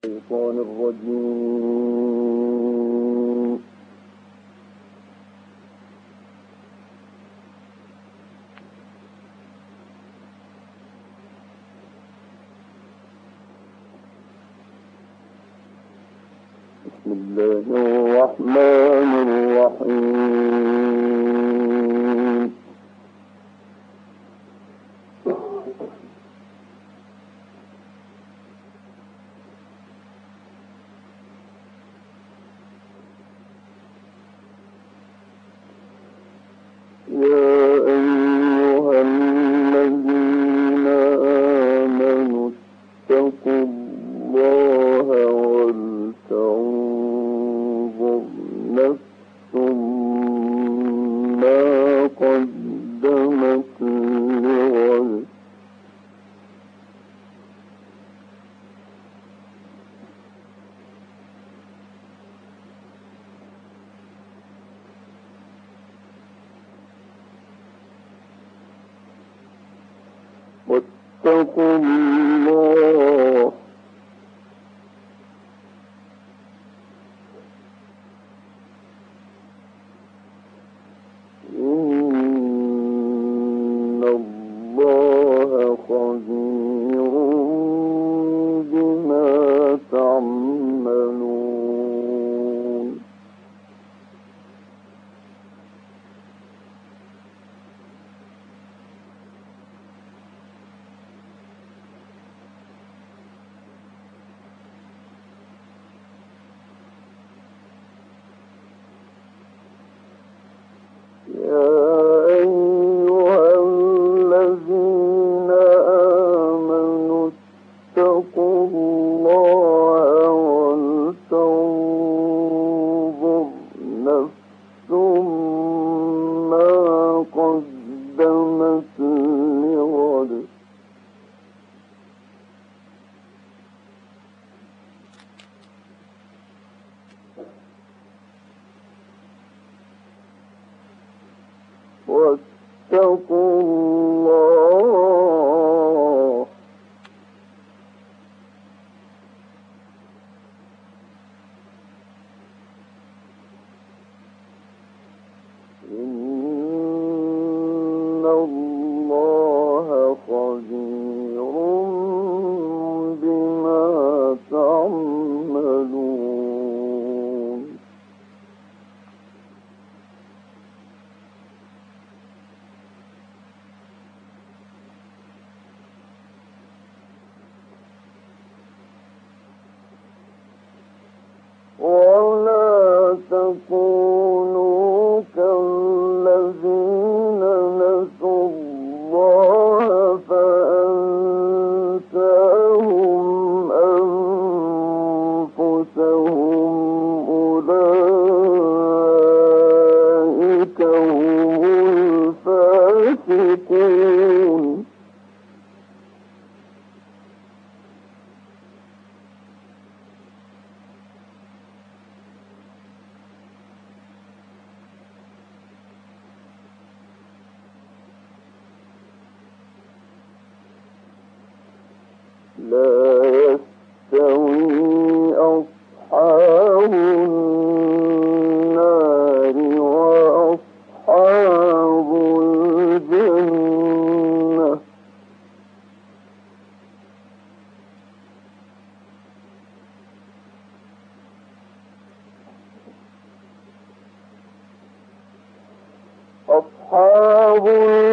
الشيطان الرجيم. بسم الله الرحمن الرحيم. يا أيها الذين آمنوا اتقوا الله ولتنظر نفس ما قدمت لغد واتقوا الله إن الله خبير بما تعملون. يا أيها الذين آمنوا اتقوا الله ولتنظر نفس ما قدمت لغد واتقوا الله إن الله خبير بما تعملون. ولا تكونوا كالذين نسوا الله فأنساهم أنفسهم أولئك هم الفاسقون. لا يستوي أصحاب النار وأصحاب الجنة أصحاب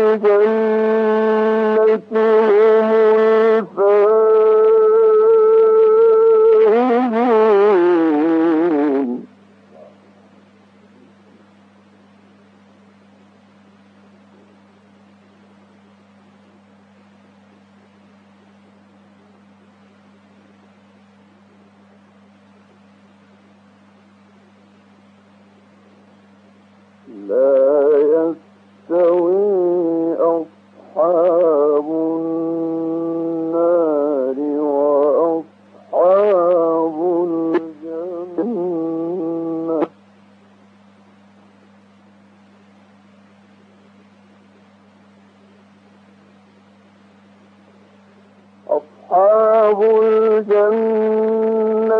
الجنة هم الفائزون. لا يستوي أصحاب النار وأصحاب الجنة أصحاب الجنة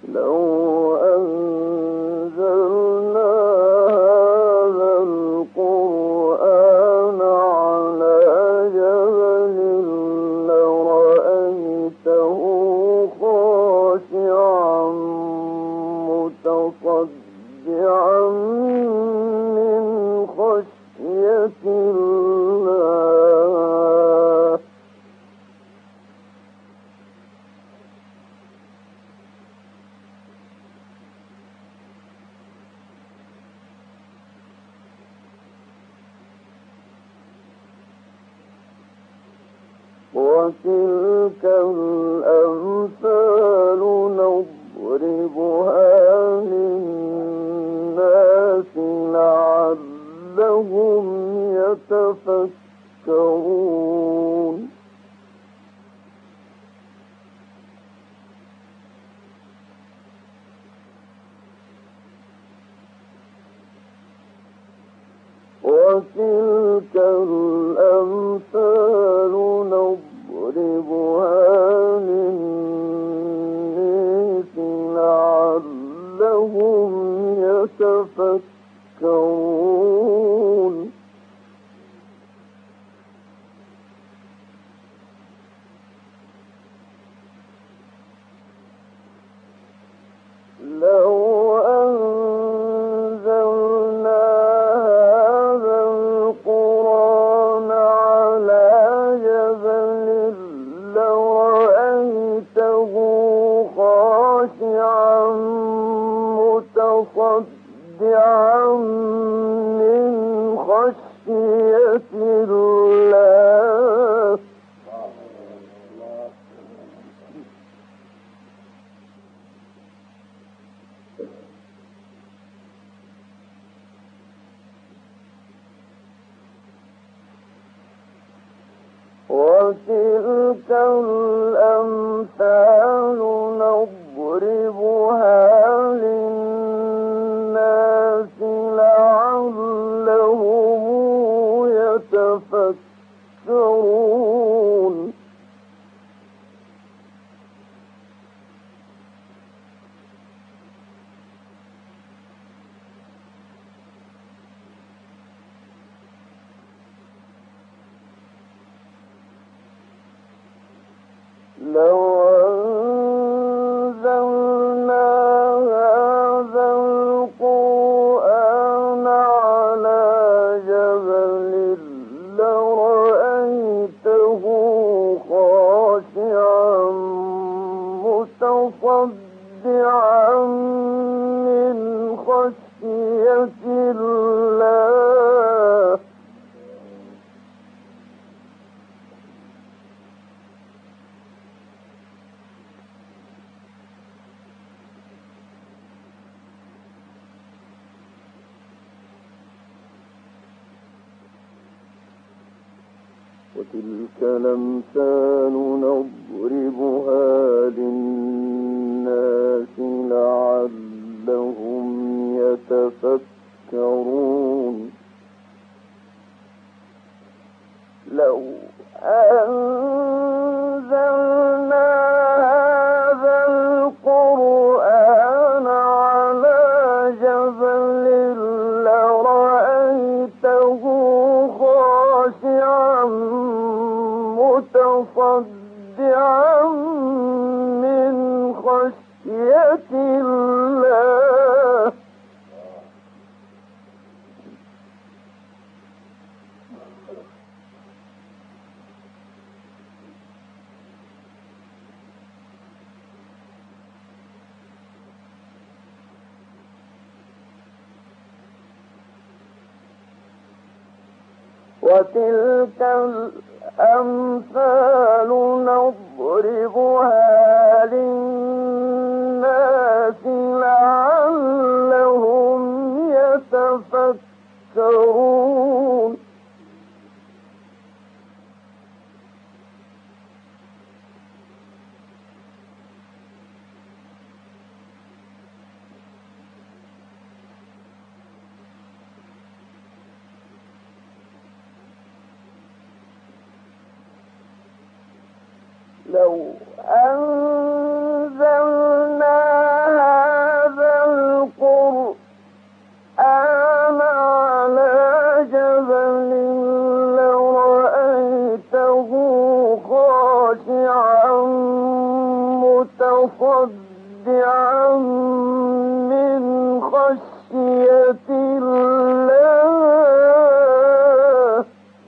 لو أنزلنا هذا القرآن على جبل لرأيته خاشعا متصدعا من خشية الله. وتلك الأمثال نضربها للناس لعلهم يتفكرون. وتلك الأمثال نضربها للناس لعلهم يتفكرون. لو أنزلنا هذا القرآن على جبل لرأيته خاشعا متصدعا من خشية الله. وتلك الأمثال نضربها للناس لعلهم يتفكرون. لو أنزلنا هذا القرآن على جبل لرأيته خاشعا متصدعا من خشية الله. وتلك الأمثال نضربها للناس لعلهم يتفكرون. لو أنزلنا هذا القرآن على جبل لرأيته خاشعا متصدعا من خشية الله. وتلك الأمثال نضربها للناس لعلهم يتفكرون. لو أنزلنا مصدعا من خشية الله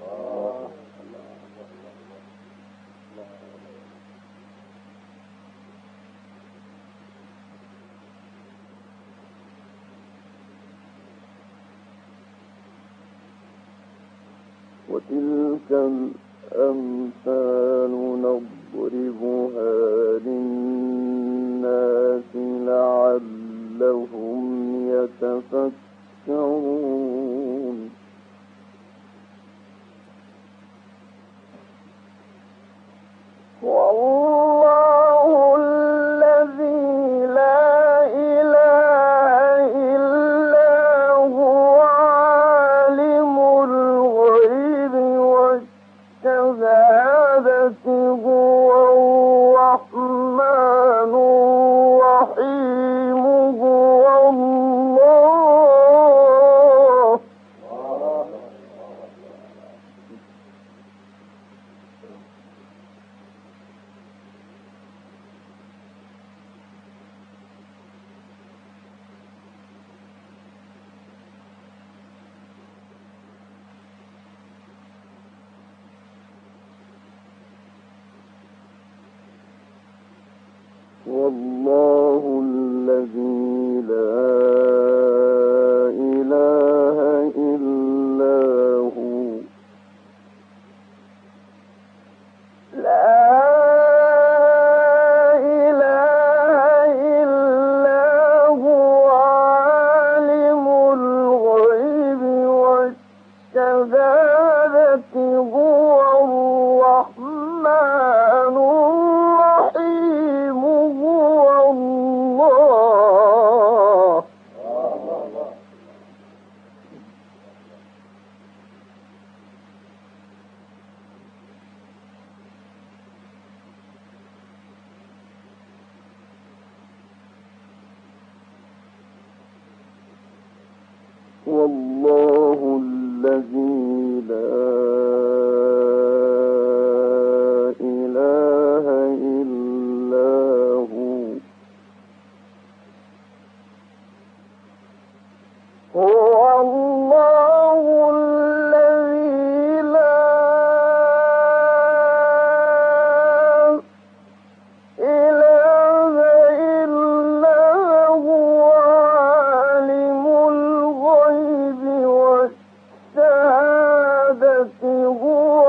وتلك الأمثال نضربها للناس لعلهم يتفكرون والله الذي لا إله إلا هو عالم الغيب والشهادة هو الرحمن الرحيم هو الله والله الذي لا إله إلا هو لا إله إلا هو عالم الغيب والشهادة هو الرحمن الرحيم هو الله والله الذي لا إله إلا هو هو الله الذي لا إله إلا هو عالم الغيب والشهادة هو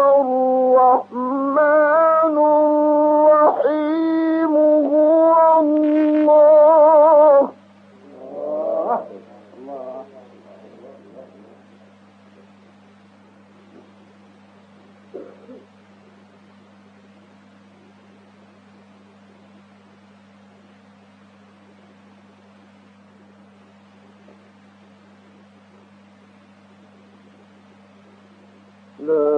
الرحمن الرحيم هو الله لا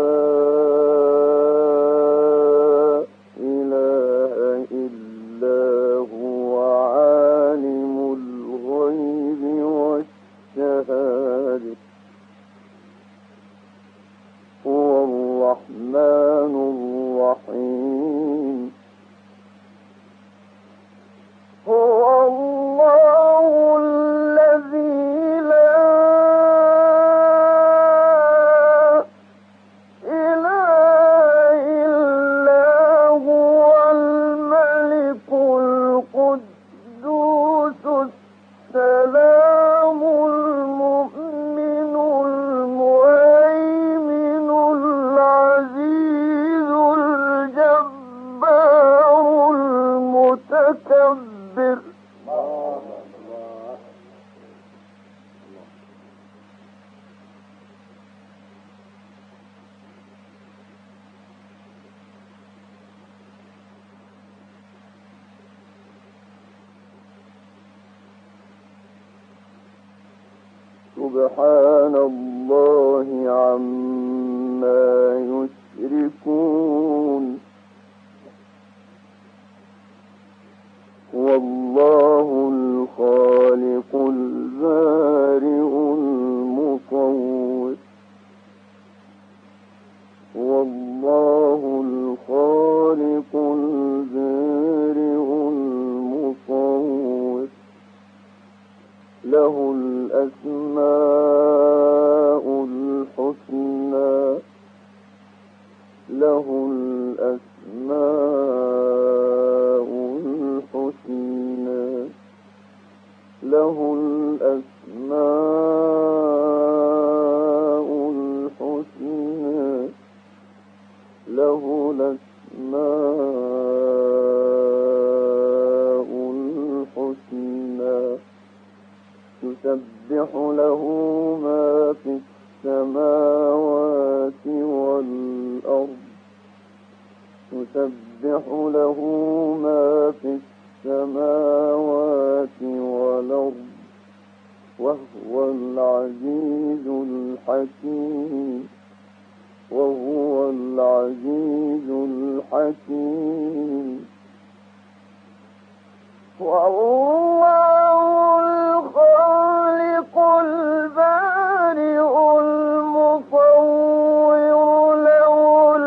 إله إلا هو عالم الغيب والشهادة هو الرحمن الرحيم هو الله الذي لا إله إلا هو الملك القدوس السلام المؤمن المهيمن العزيز الجبار المتكبر سبحان الله عما يشركون والله الخالق البارئ المصور والله الخالق البارئ المصور له الأسماء الحسنى يسبح له ما في السماوات والأرض يسبح له ما في السماوات والأرض وهو العزيز الحكيم وهو العزيز الحكيم والله الخالق البارئ المصور له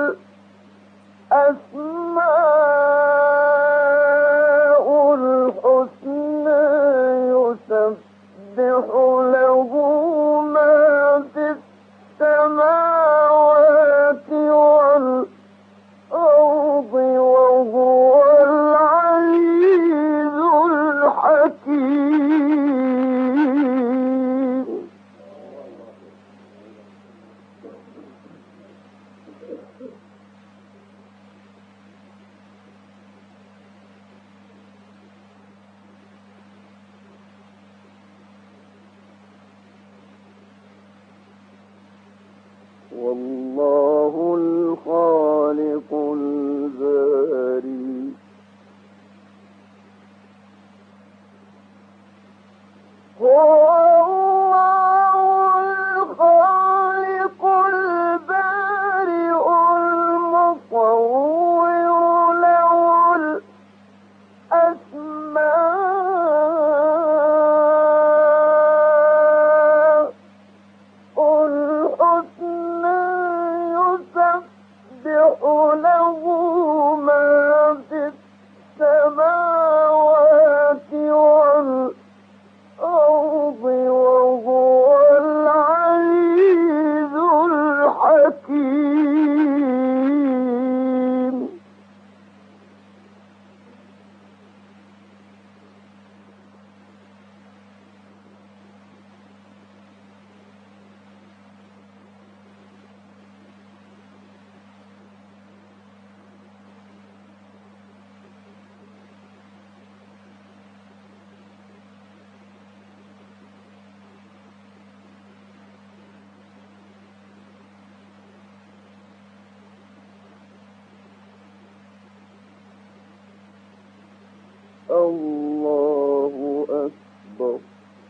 الأسماء الحسنى يسبح له ما في السماوات والأرض وهو العزيز الحكيم والله الخالق البارئ هو الله الخالق البارئ المصور له الأسماء الحسنى يسبح له ما في السماوات والأرض وهو العزيز الحكيم الله أكبر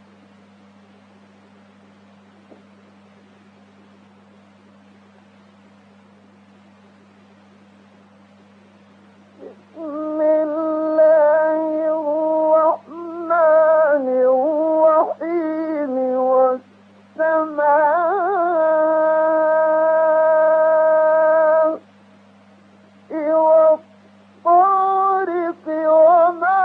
بسم الله الرحمن الرحيم والسماء والطارق وما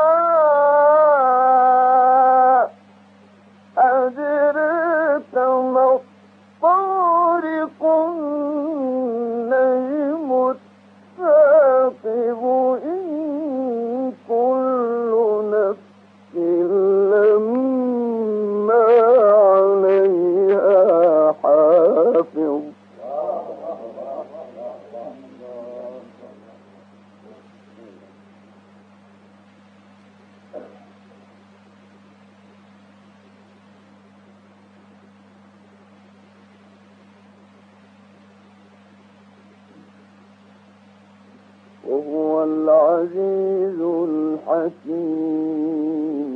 أدريك ما الطارق النجم الثاقب إن كل نفس لما عليها حافظ وهو العزيز الحكيم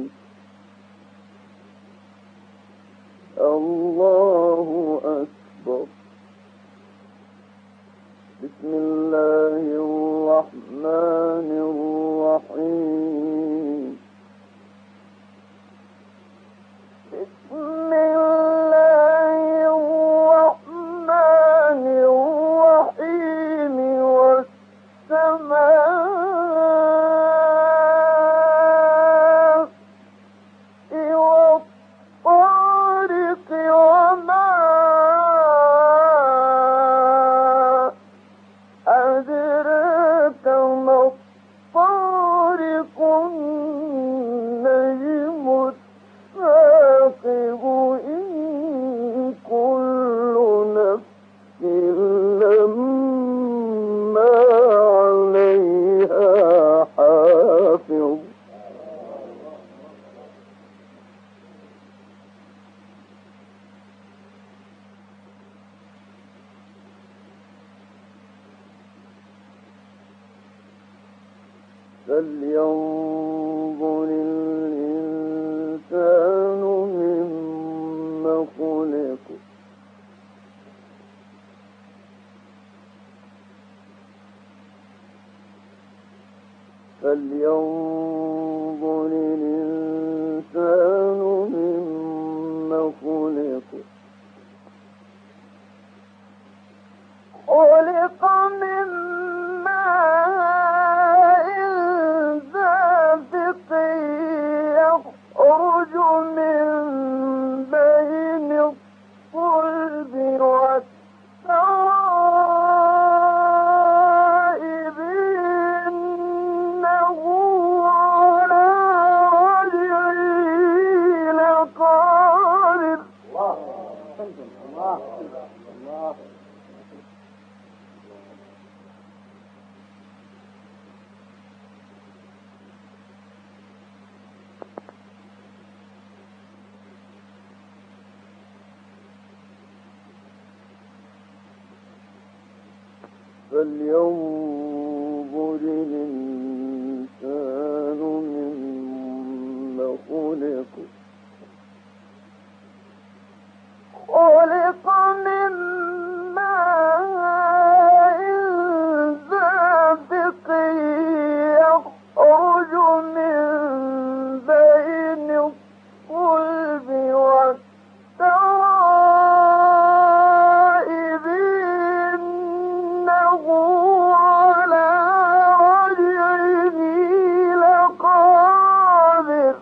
الله أكبر بسم الله الرحمن الرحيم بسم الله الرحمن الرحيم والسماء والطارق وما أدريك ما الطارق النجم الثاقب إن كل نفس لما فلينظر الإنسان مما خلق فلينظر الإنسان مما خلق خلق من ماء دافق يخرج من بين الصلب والترائب إنه على رجعه لقادر. الله الله فلينظر الإنسان مما خلق خلق من ماء دافق يخرج من بين الصلب والترائب إنه على رجعه لقادر.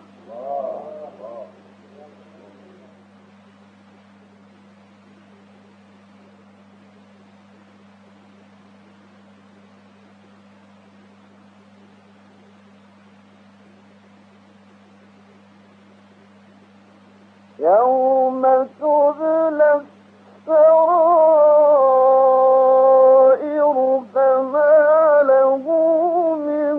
يوم تبلى السرائر فما له من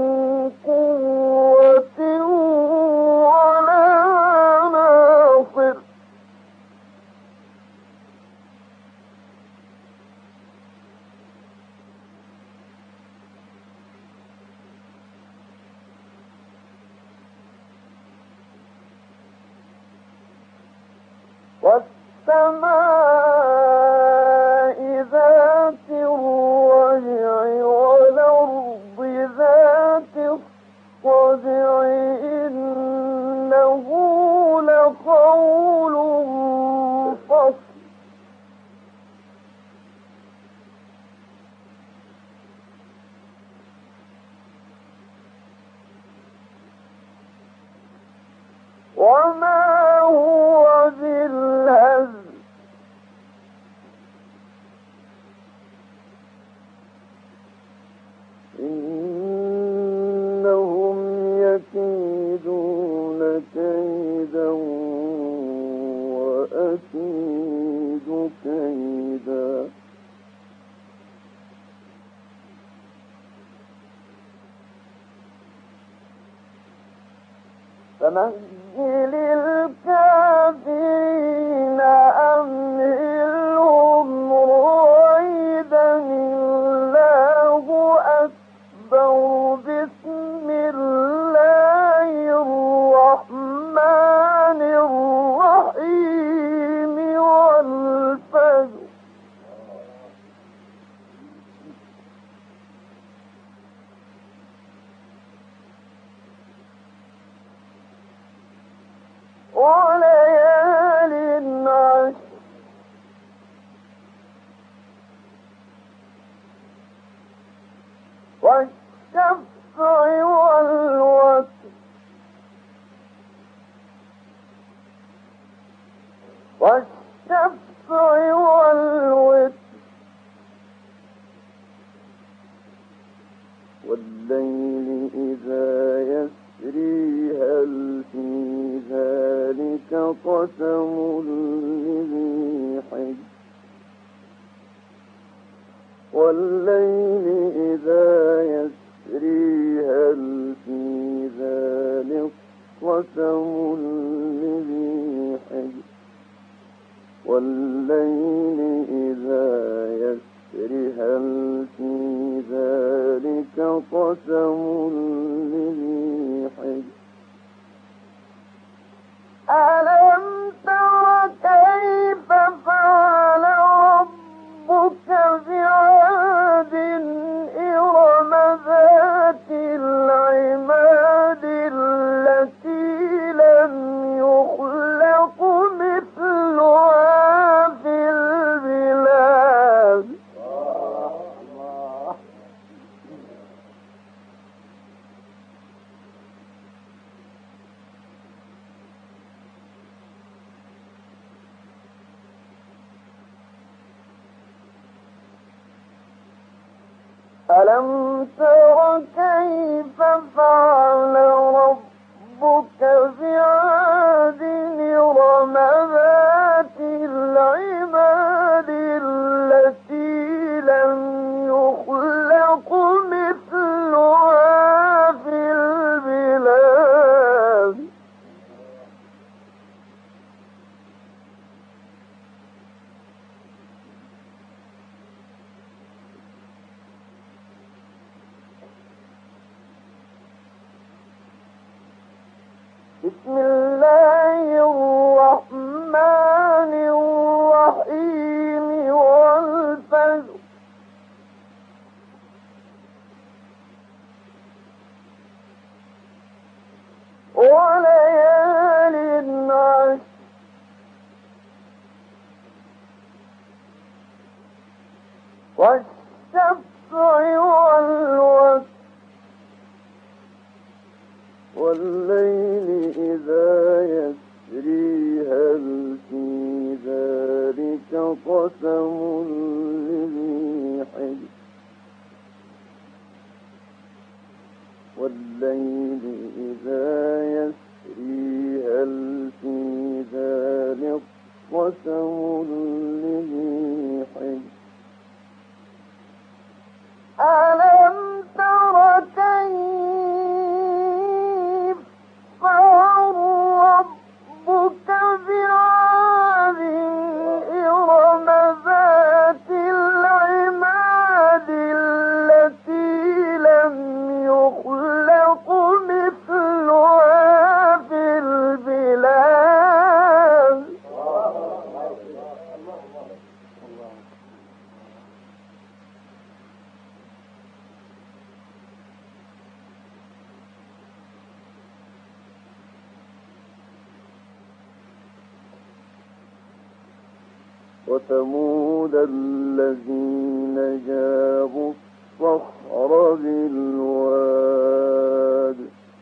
قوة ولا ناصر. والسماء ذات الرجع والأرض ذات الصدع إنه لقول فصل. وما هو بالهزل إنهم يكيدون كيدا وأكيد كيدا. فمهل الكافرين أمهلهم رويدا الله أكبر. بسم الله الرحمن الرحيم والفجر. وليال عشر والشفع والوتر والشفع والوتر والليل إذا يسري هل في ذلك قسم لذي حجر. والليل إذا يسري هل في ذلك قسم لذي حجر. والليل إذا يسري هل في ذلك قسم لذي حجر ألم تر كيف فعل ربك بعاد إرم ذات العماد التي لم يخلق مثلها في البلاد ألم تر كيف فعل ربك بعاد إرم ذات العماد التي لم يخلق مثلها في البلاد بسم الله الرحمن الرحيم والفجر وليال عشر والشفع والوتر والليل إذا يسري هل في ذلك قسم لذي حجر والليل إذا يسري هل في ذلك قسم لذي حجر ألم تر كيف فعل ربك بعاد إرم ذات العماد التي لم يخلق مثلها في البلاد وثمود الذين جابوا الصخر بالواد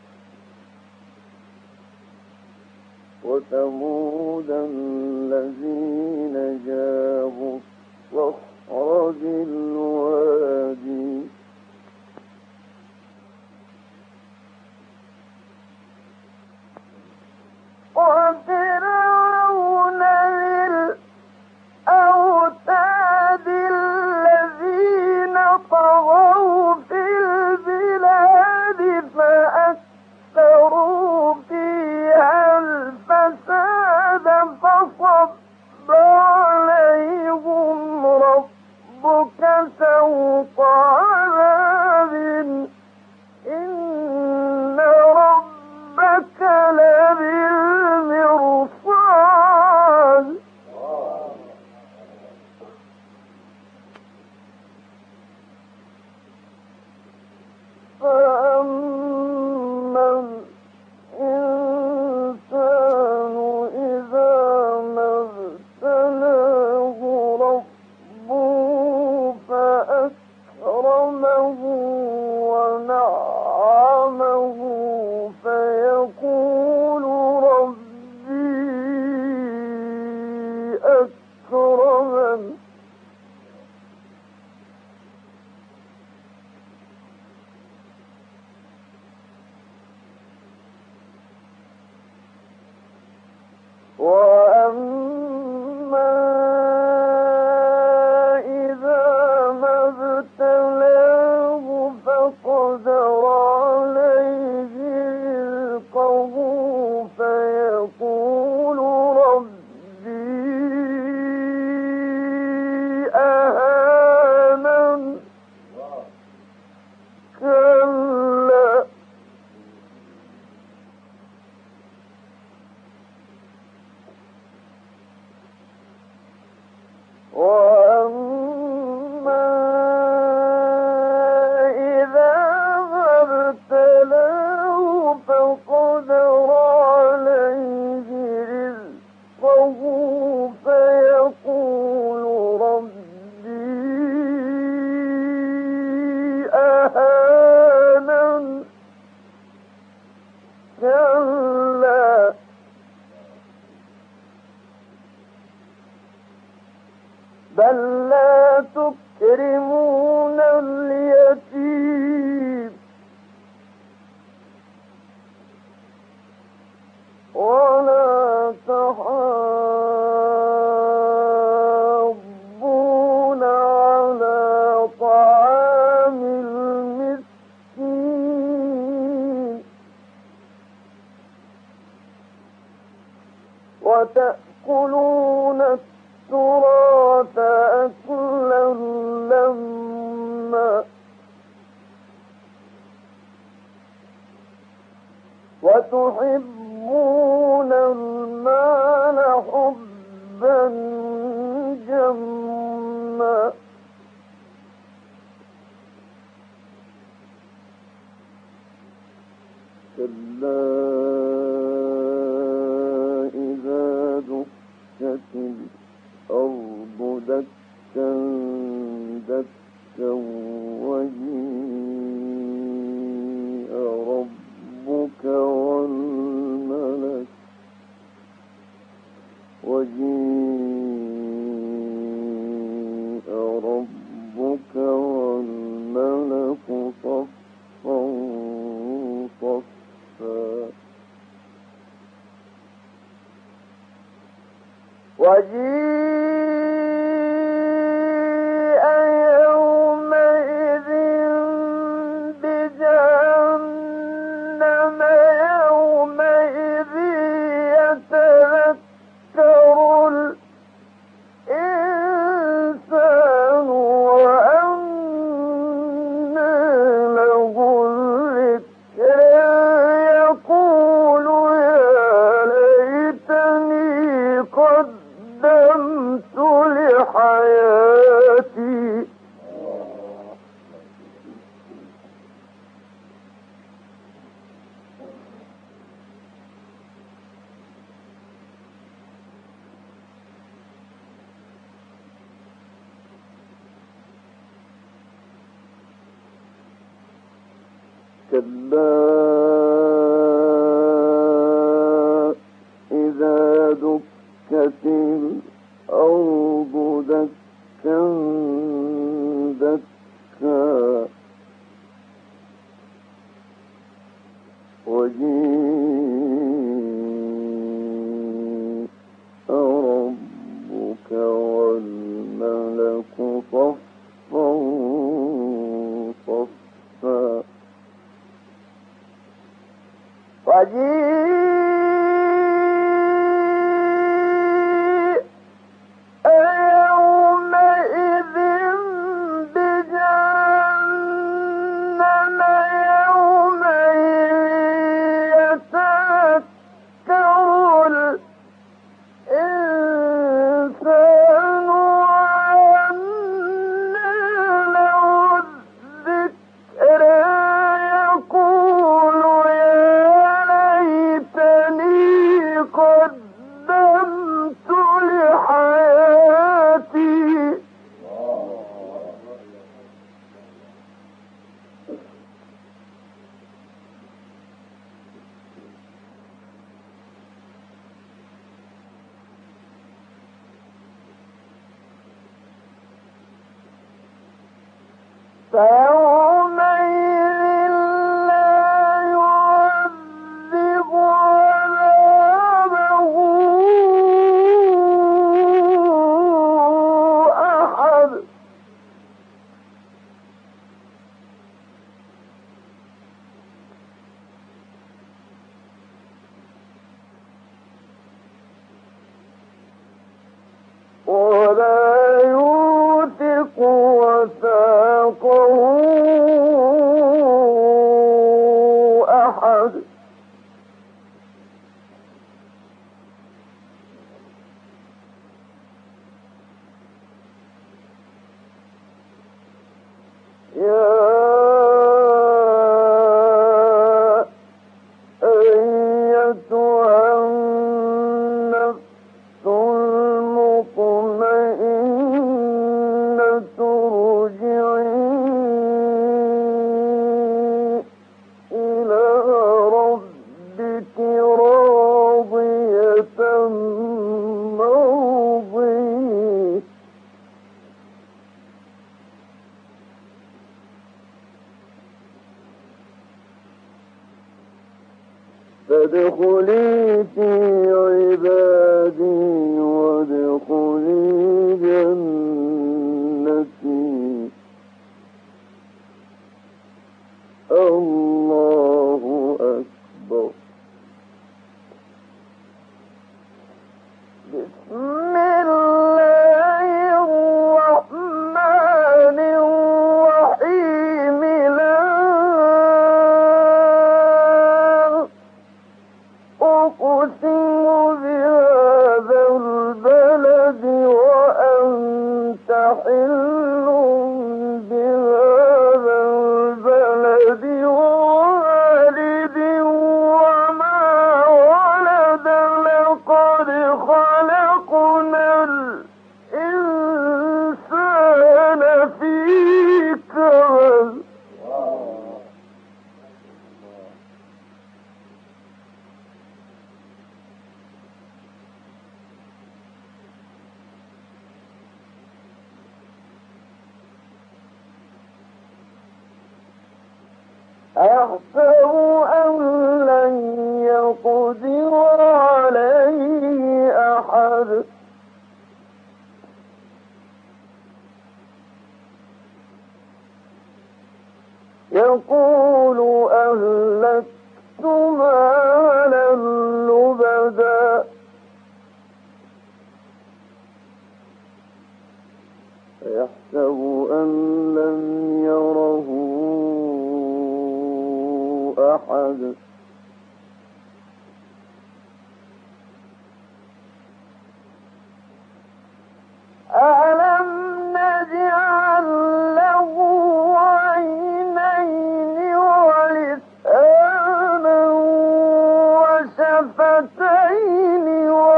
وثمود الذين جابوا الصخر بالواد وفرعون الأوتاد الذين طغوا في البلاد فأكثروا فيها الفساد فصب عليهم ربك سوط عذاب إن ربك لبالمرصاد فأما الإنسان إذا ما ابتلاه ربه فأكرمه ونعمه فيقول ربي أكرمن وأما إذا ما ابتلاه فقدر عليه رزقه فيقول ربي أهانن كلا تكرمون اليتيم ولا تحاضون على طعام المسكين وتأكلون التراث أكلا لما وتحبون المال حبا جما كلا إذا دكت الأرض دكا دكا وجيء ربك والملك صفا صفا وجيء يومئذ بجهنم يومئذ يتذكر الإنسان وأنى له الذكر يقول يا ليتني قدمت لحياتي كلا إذا دكت الأرض دكا دكا وجيء ربك والملك صفا صفا وجيء يومئذ بجهنم يومئذ يتذكر الإنسان وأنى له الذكر يقول قدمت لحياتي فيومئذ لا يعذب عذابه أحد ولا يوثق وثاقه فادخلي في عبادي وادخلي جنتي. الله أكبر. بسم الله الرحمن الرحيم. لا أقسم بهذا البلد وأنت حل بهذا البلد ووالد وما ولد. لقد خلقنا الإنسان في كبد. أيحسب أن لن يقدر عليه أحد. يقول أهلكت مالا لبدا. يحسب أن لم يره أحد. ألم نجعل له عينين ولسانا وشفتين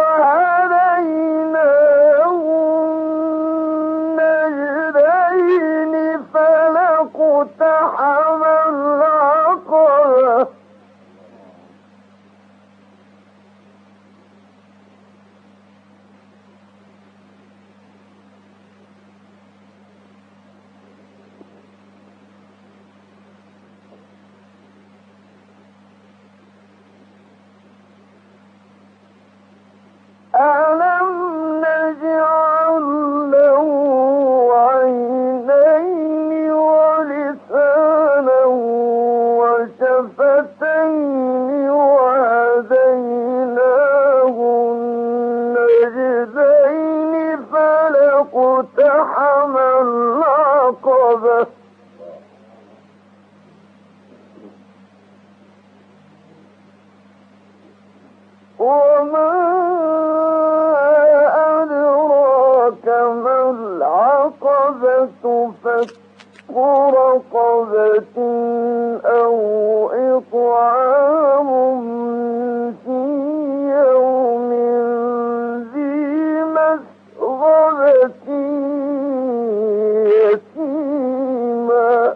وهديناه النجدين فلاقتحم العقبة. ألم نجعل له عينين ولسانا وشفتين وهديناه النجدين فلاقتحم العقبة. وما أدراك ما العقبة. فك رقبة أو إطعام في يوم ذي مسغبة يتيما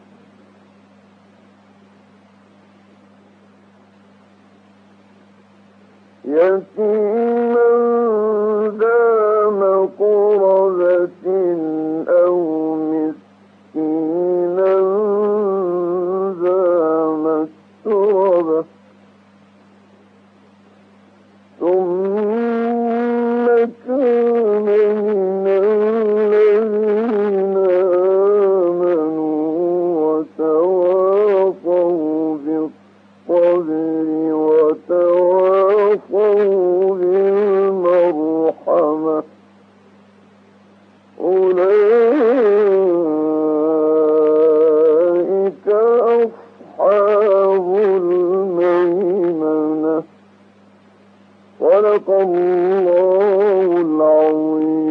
ذا مقربة أو مسكينا ذا مسربة. ثم كان من الذين آمنوا وتواصوا بالصبر وتواصوا بالمرحمة. أولئك أصحاب الميمنة. صدق الله العظيم.